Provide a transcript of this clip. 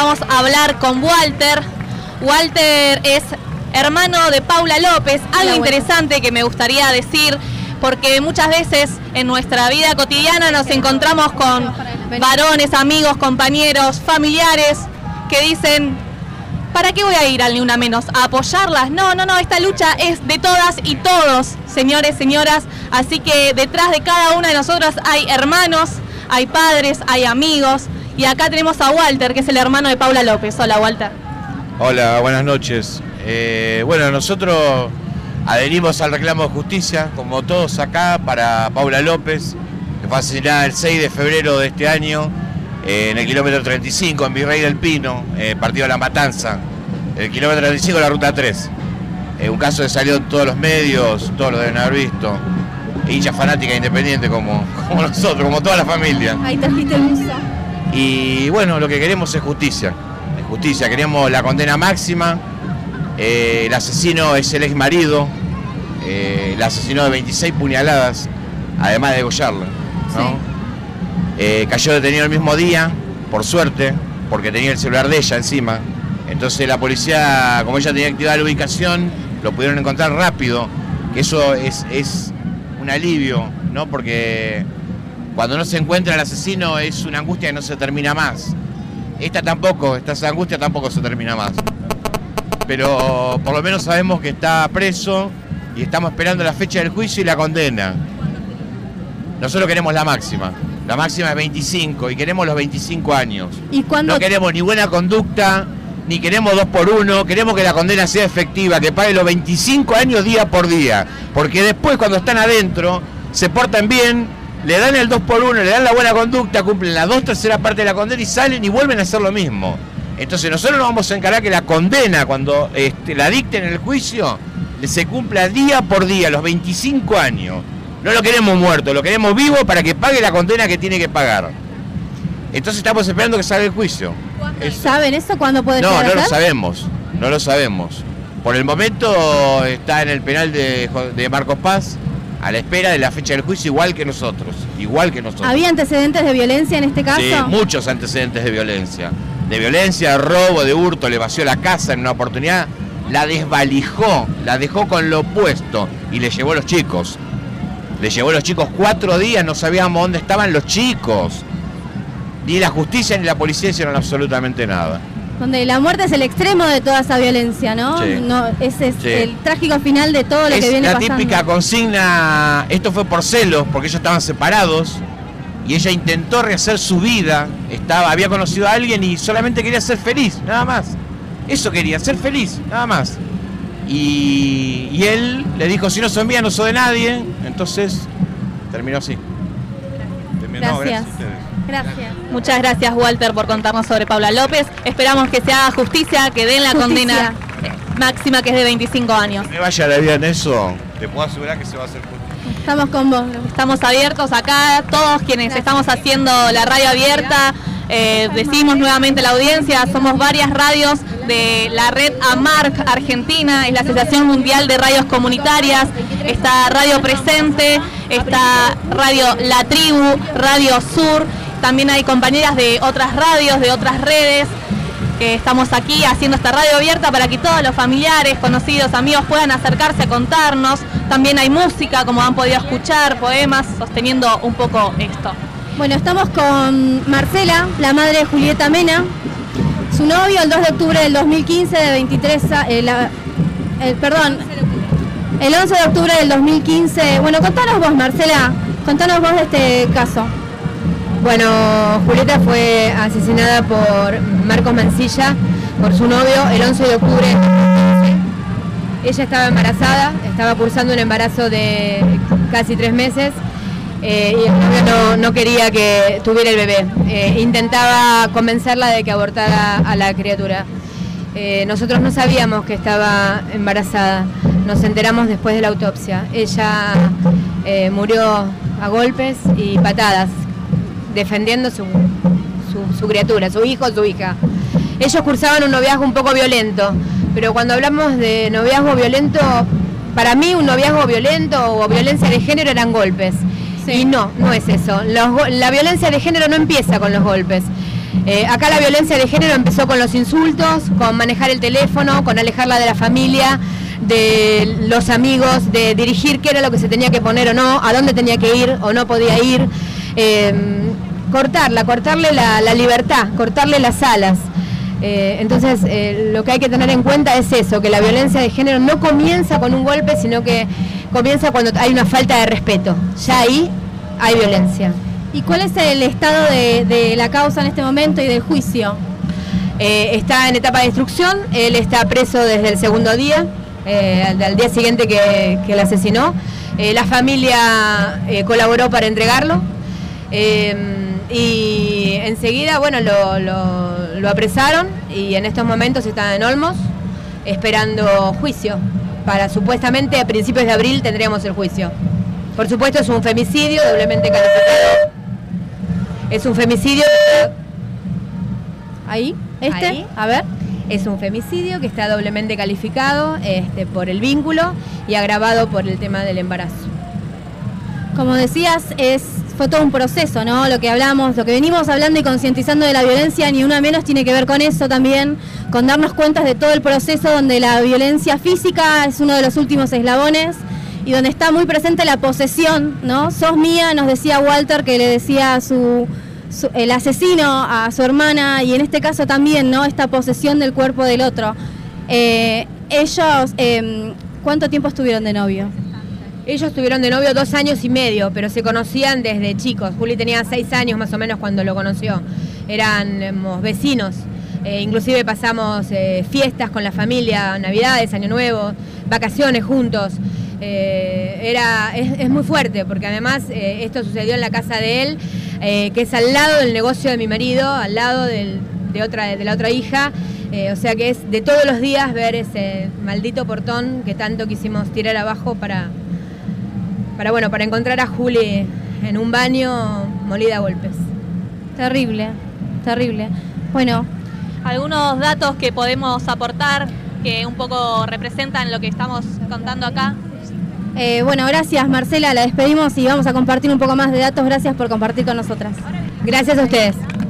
Vamos a hablar con Walter. Walter es hermano de Paula López. Algo interesante que me gustaría decir, porque muchas veces en nuestra vida cotidiana nos encontramos con varones, amigos, compañeros, familiares que dicen: ¿para qué voy a ir al Ni Una Menos? ¿A apoyarlas? No, esta lucha es de todas y todos, señores, señoras. Así que detrás de cada una de nosotras hay hermanos, hay padres, hay amigos. Y acá tenemos a Walter, que es el hermano de Paula López. Hola, Walter. Hola, buenas noches. Bueno, nosotros adherimos al reclamo de justicia, como todos acá, para Paula López, que fue asesinada el 6 de febrero de este año, en el kilómetro 35, en Virrey del Pino, partido de La Matanza, el kilómetro 35 de la ruta 3. Un caso que salió en todos los medios, todos lo deben haber visto. Hincha fanática independiente como nosotros, como toda la familia. Ahí trajiste el buzo. Y bueno, lo que queremos es justicia. Justicia, queremos la condena máxima. El asesino es el ex marido. El asesinó de 26 puñaladas, además de degollarla, ¿no? Sí. Cayó detenido el mismo día, por suerte, porque tenía el celular de ella encima. Entonces la policía, como ella tenía activada la ubicación, lo pudieron encontrar rápido, que eso es un alivio, ¿no? Porque cuando no se encuentra el asesino es una angustia que no se termina más. Esta angustia tampoco se termina más. Pero por lo menos sabemos que está preso y estamos esperando la fecha del juicio y la condena. Nosotros queremos la máxima. La máxima es 25 y queremos los 25 años. ¿Y cuándo? No queremos ni buena conducta, ni queremos 2 por 1, queremos que la condena sea efectiva, que pague los 25 años día por día. Porque después, cuando están adentro, se portan bien, le dan el 2 por 1, le dan la buena conducta, cumplen las 2/3 partes de la condena y salen y vuelven a hacer lo mismo. Entonces nosotros nos vamos a encargar que la condena, cuando la dicten en el juicio, se cumpla día por día, los 25 años. No lo queremos muerto, lo queremos vivo para que pague la condena que tiene que pagar. Entonces estamos esperando que salga el juicio. ¿Saben eso? ¿Cuándo puede ser? No lo sabemos. Por el momento está en el penal de Marcos Paz, a la espera de la fecha del juicio, igual que nosotros. ¿Había antecedentes de violencia en este caso? Sí, muchos antecedentes de violencia. De robo, de hurto, le vació la casa en una oportunidad, la desvalijó, la dejó con lo opuesto y le llevó a los chicos. 4 días, no sabíamos dónde estaban los chicos. Ni la justicia ni la policía hicieron absolutamente nada. Donde la muerte es el extremo de toda esa violencia, ¿no? Sí. Ese es el trágico final de todo lo que viene pasando. Es la típica consigna, esto fue por celos, porque ellos estaban separados y ella intentó rehacer su vida, había conocido a alguien y solamente quería ser feliz, nada más. Eso quería, ser feliz, nada más. Y él le dijo: si no son mías, no soy de nadie. Entonces terminó así. Gracias. Gracias. Muchas gracias, Walter, por contarnos sobre Paula López. Esperamos que se haga justicia, que den la condena máxima, que es de 25 años. Que me vaya la vida en eso, te puedo asegurar que se va a hacer justicia. Estamos con vos. Estamos abiertos acá, todos quienes estamos haciendo la radio abierta. Decimos nuevamente a la audiencia, somos varias radios de la red AMARC Argentina, es la Asociación Mundial de Radios Comunitarias. Está Radio Presente, está Radio La Tribu, Radio Sur. También hay compañeras de otras radios, de otras redes. Estamos aquí haciendo esta radio abierta para que todos los familiares, conocidos, amigos puedan acercarse a contarnos. También hay música, como han podido escuchar, poemas, sosteniendo un poco esto. Bueno, estamos con Marcela, la madre de Julieta Mena. Su novio, el 2 de octubre del 2015, de 23 el 11 de octubre del 2015. Bueno, contanos vos, Marcela, contanos vos de este caso. Bueno, Julieta fue asesinada por Marcos Mancilla, por su novio, el 11 de octubre. Ella estaba embarazada, estaba cursando un embarazo de casi 3 meses y el novio no quería que tuviera el bebé. Intentaba convencerla de que abortara a la criatura. Nosotros no sabíamos que estaba embarazada, nos enteramos después de la autopsia. Ella murió a golpes y patadas, defendiendo su criatura, su hijo o su hija. Ellos cursaban un noviazgo un poco violento, pero cuando hablamos de noviazgo violento, para mí un noviazgo violento o violencia de género eran golpes. Sí. Y no es eso. La violencia de género no empieza con los golpes. Acá la violencia de género empezó con los insultos, con manejar el teléfono, con alejarla de la familia, de los amigos, de dirigir qué era lo que se tenía que poner o no, a dónde tenía que ir o no podía ir, cortarle la libertad, cortarle las alas. Entonces lo que hay que tener en cuenta es eso, que la violencia de género no comienza con un golpe, sino que comienza cuando hay una falta de respeto. Ya ahí hay violencia. ¿Y cuál es el estado de la causa en este momento y del juicio? Está en etapa de instrucción, él está preso desde el segundo día, al día siguiente que la asesinó. La familia colaboró para entregarlo y enseguida, bueno, lo apresaron y en estos momentos está en Olmos esperando juicio. Para supuestamente a principios de abril tendríamos el juicio. Por supuesto es un femicidio doblemente calificado. Es un femicidio. Ahí, Ahí. A ver. Es un femicidio que está doblemente calificado por el vínculo y agravado por el tema del embarazo. Como decías, fue todo un proceso, ¿no? Lo que hablamos, lo que venimos hablando y concientizando de la violencia, ni una menos tiene que ver con eso también, con darnos cuenta de todo el proceso donde la violencia física es uno de los últimos eslabones y donde está muy presente la posesión, ¿no? Sos mía, nos decía Walter, que le decía el asesino a su hermana, y en este caso también, ¿no? Esta posesión del cuerpo del otro. Ellos, ¿cuánto tiempo estuvieron de novio? Ellos estuvieron de novio 2 años y medio, pero se conocían desde chicos. Juli tenía 6 años más o menos cuando lo conoció. Éramos vecinos. Inclusive pasamos fiestas con la familia, Navidades, Año Nuevo, vacaciones juntos. Es muy fuerte porque además esto sucedió en la casa de él, que es al lado del negocio de mi marido, al lado de la otra hija, o sea que es de todos los días ver ese maldito portón que tanto quisimos tirar abajo para encontrar a Juli en un baño molida a golpes. Terrible, terrible. Bueno, algunos datos que podemos aportar que un poco representan lo que estamos contando acá. Bueno, gracias Marcela, la despedimos y vamos a compartir un poco más de datos. Gracias por compartir con nosotras. Gracias a ustedes.